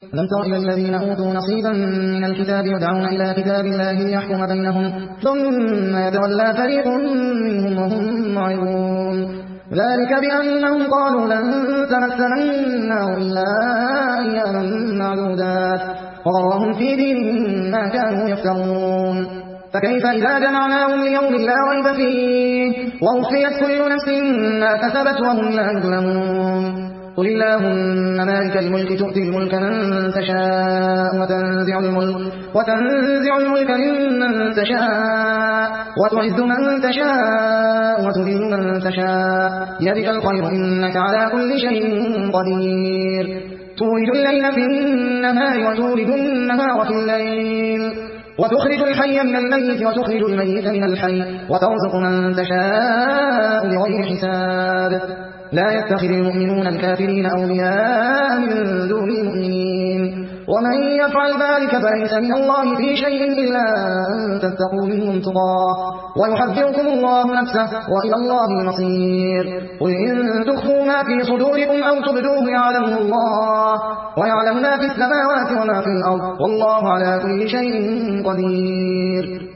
لم تر إلى الذين أوتوا نصيبا من الكتاب يدعون إلى كتاب الله ليحكم بينهم ثم يتولى فريق منهم وهم معرضون ذلك بأنهم قالوا لن تمسنا النار إلا أياما معدودات وغرهم في دينهم ما كانوا يفترون فكيف إذا جمعناهم ليوم لا ريب فيه ووفيت كل نفس ما كسبت وهم لا يظلمون قل اللهم مالك الملك تؤتي الملك من تشاء وتنزع الملك ممن تشاء وتعز من تشاء وتذل من تشاء بيدك الخير إنك على كل شيء قدير تولج الليل في النهار وتولج النهار في الليل وتخرج الحي من الميت وتخرج الميت من الحي وترزق من تشاء بغير حساب لا يتخذ المؤمنون الكافرين أولياء من دون المؤمنين ومن يفعل ذلك فليس من الله في شيء إلا أن تتقوا منهم تقاه ويحذركم الله نفسه وإلى الله المصير قل إن تخفوا ما في صدوركم أو تبدوه يعلمه الله ويعلم ما في السماوات وما في الأرض والله على كل شيء قدير